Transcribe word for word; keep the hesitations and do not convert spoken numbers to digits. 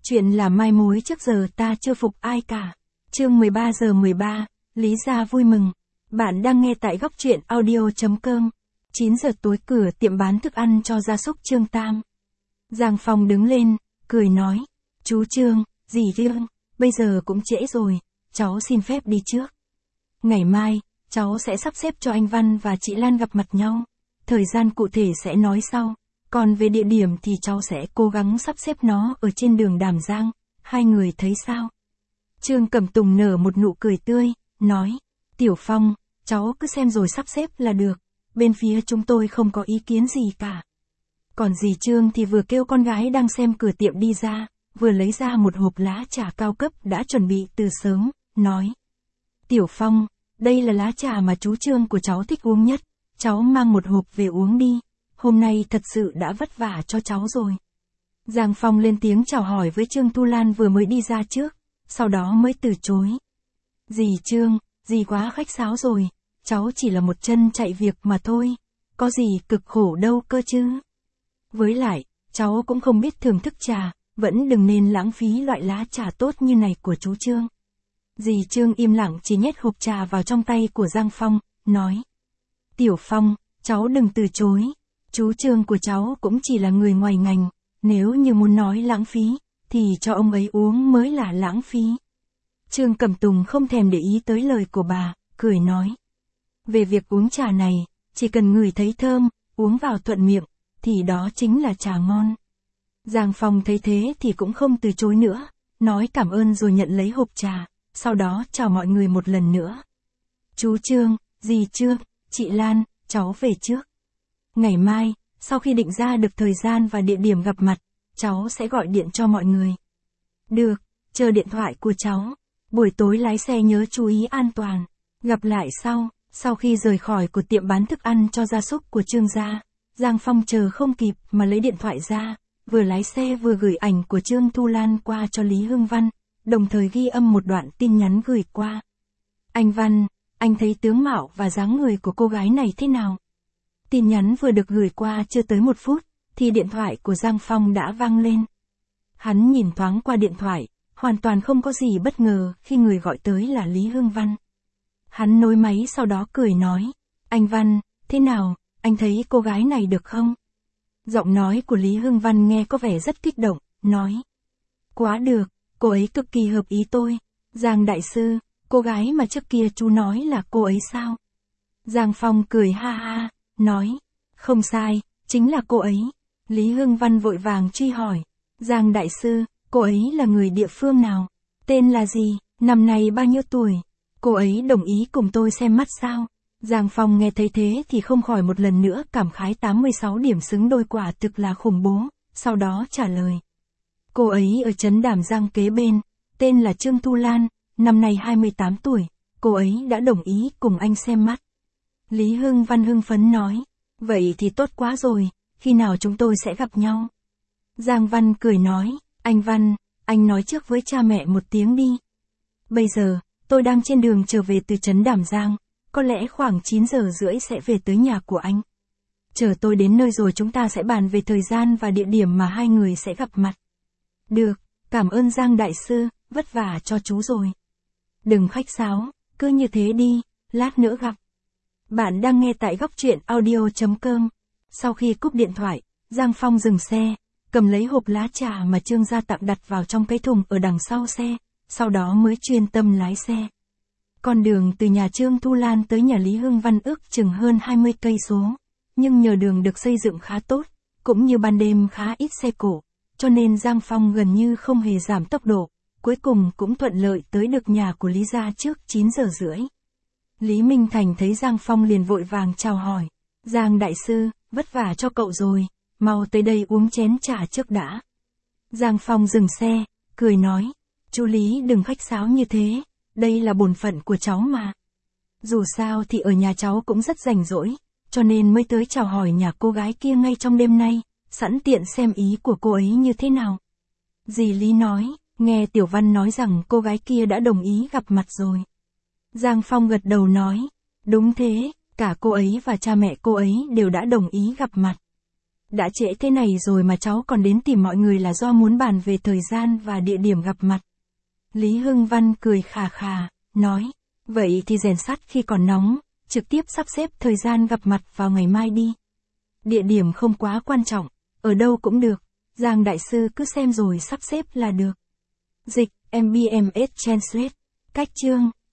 Chuyện là mai mối trước giờ ta chưa phục ai cả. Chương mười ba giờ mười ba, Lý Gia vui mừng. Bạn đang nghe tại góc truyện audio chấm com. chín giờ tối cửa tiệm bán thức ăn cho gia súc Trương Tam. Giang Phong đứng lên, cười nói. Chú Trương, dì Trương, bây giờ cũng trễ rồi, cháu xin phép đi trước. Ngày mai, cháu sẽ sắp xếp cho anh Văn và chị Lan gặp mặt nhau. Thời gian cụ thể sẽ nói sau. Còn về địa điểm thì cháu sẽ cố gắng sắp xếp nó ở trên đường Đàm Giang, hai người thấy sao? Trương Cẩm Tùng nở một nụ cười tươi, nói, Tiểu Phong, cháu cứ xem rồi sắp xếp là được, bên phía chúng tôi không có ý kiến gì cả. Còn dì Trương thì vừa kêu con gái đang xem cửa tiệm đi ra, vừa lấy ra một hộp lá trà cao cấp đã chuẩn bị từ sớm, nói, Tiểu Phong, đây là lá trà mà chú Trương của cháu thích uống nhất, cháu mang một hộp về uống đi. Hôm nay thật sự đã vất vả cho cháu rồi. Giang Phong lên tiếng chào hỏi với Trương Thu Lan vừa mới đi ra trước, sau đó mới từ chối. Dì Trương, dì quá khách sáo rồi, cháu chỉ là một chân chạy việc mà thôi, có gì cực khổ đâu cơ chứ. Với lại, cháu cũng không biết thưởng thức trà, vẫn đừng nên lãng phí loại lá trà tốt như này của chú Trương. Dì Trương im lặng chỉ nhét hộp trà vào trong tay của Giang Phong, nói. Tiểu Phong, cháu đừng từ chối. Chú Trương của cháu cũng chỉ là người ngoài ngành, nếu như muốn nói lãng phí, thì cho ông ấy uống mới là lãng phí. Trương Cẩm Tùng không thèm để ý tới lời của bà, cười nói. Về việc uống trà này, chỉ cần ngửi thấy thơm, uống vào thuận miệng, thì đó chính là trà ngon. Giang Phong thấy thế thì cũng không từ chối nữa, nói cảm ơn rồi nhận lấy hộp trà, sau đó chào mọi người một lần nữa. Chú Trương, dì Trương, chị Lan, cháu về trước. Ngày mai, sau khi định ra được thời gian và địa điểm gặp mặt, cháu sẽ gọi điện cho mọi người. Được, chờ điện thoại của cháu. Buổi tối lái xe nhớ chú ý an toàn. Gặp lại sau, sau khi rời khỏi của tiệm bán thức ăn cho gia súc của Trương gia, Giang Phong chờ không kịp mà lấy điện thoại ra, vừa lái xe vừa gửi ảnh của Trương Thu Lan qua cho Lý Hưng Văn, đồng thời ghi âm một đoạn tin nhắn gửi qua. Anh Văn, anh thấy tướng mạo và dáng người của cô gái này thế nào? Tin nhắn vừa được gửi qua chưa tới một phút, thì điện thoại của Giang Phong đã vang lên. Hắn nhìn thoáng qua điện thoại, hoàn toàn không có gì bất ngờ khi người gọi tới là Lý Hưng Văn. Hắn nối máy sau đó cười nói, anh Văn, thế nào, anh thấy cô gái này được không? Giọng nói của Lý Hưng Văn nghe có vẻ rất kích động, nói. Quá được, cô ấy cực kỳ hợp ý tôi. Giang đại sư, cô gái mà trước kia chú nói là cô ấy sao? Giang Phong cười ha ha. Nói, không sai, chính là cô ấy. Lý Hưng Văn vội vàng truy hỏi, Giang đại sư, cô ấy là người địa phương nào? Tên là gì? Năm nay bao nhiêu tuổi? Cô ấy đồng ý cùng tôi xem mắt sao? Giang Phong nghe thấy thế thì không khỏi một lần nữa cảm khái tám mươi sáu điểm xứng đôi quả thực là khủng bố, sau đó trả lời. Cô ấy ở trấn Đàm Giang kế bên, tên là Trương Thu Lan, năm nay hai mươi tám tuổi, cô ấy đã đồng ý cùng anh xem mắt. Lý Hưng Văn hưng phấn nói, vậy thì tốt quá rồi, khi nào chúng tôi sẽ gặp nhau? Giang Văn cười nói, anh Văn, anh nói trước với cha mẹ một tiếng đi. Bây giờ, tôi đang trên đường trở về từ trấn Đàm Giang, có lẽ khoảng chín giờ rưỡi sẽ về tới nhà của anh. Chờ tôi đến nơi rồi chúng ta sẽ bàn về thời gian và địa điểm mà hai người sẽ gặp mặt. Được, cảm ơn Giang đại sư, vất vả cho chú rồi. Đừng khách sáo, cứ như thế đi, lát nữa gặp. Bạn đang nghe tại góc truyện audio chấm com. Sau khi cúp điện thoại, Giang Phong dừng xe, cầm lấy hộp lá trà mà Trương gia tặng đặt vào trong cái thùng ở đằng sau xe, sau đó mới chuyên tâm lái xe. Con đường từ nhà Trương Thu Lan tới nhà Lý Hưng Văn ước chừng hơn hai mươi cây số, nhưng nhờ đường được xây dựng khá tốt, cũng như ban đêm khá ít xe cộ, cho nên Giang Phong gần như không hề giảm tốc độ, cuối cùng cũng thuận lợi tới được nhà của Lý gia trước chín giờ rưỡi. Lý Minh Thành thấy Giang Phong liền vội vàng chào hỏi. Giang đại sư, vất vả cho cậu rồi, mau tới đây uống chén trà trước đã. Giang Phong dừng xe, cười nói. Chú Lý đừng khách sáo như thế, đây là bổn phận của cháu mà. Dù sao thì ở nhà cháu cũng rất rảnh rỗi, cho nên mới tới chào hỏi nhà cô gái kia ngay trong đêm nay, sẵn tiện xem ý của cô ấy như thế nào. Dì Lý nói, nghe Tiểu Văn nói rằng cô gái kia đã đồng ý gặp mặt rồi. Giang Phong gật đầu nói, đúng thế, cả cô ấy và cha mẹ cô ấy đều đã đồng ý gặp mặt. Đã trễ thế này rồi mà cháu còn đến tìm mọi người là do muốn bàn về thời gian và địa điểm gặp mặt. Lý Hưng Văn cười khà khà, nói, vậy thì rèn sắt khi còn nóng, trực tiếp sắp xếp thời gian gặp mặt vào ngày mai đi. Địa điểm không quá quan trọng, ở đâu cũng được, Giang đại sư cứ xem rồi sắp xếp là được. Dịch, em bê em ét Translate, cách chương,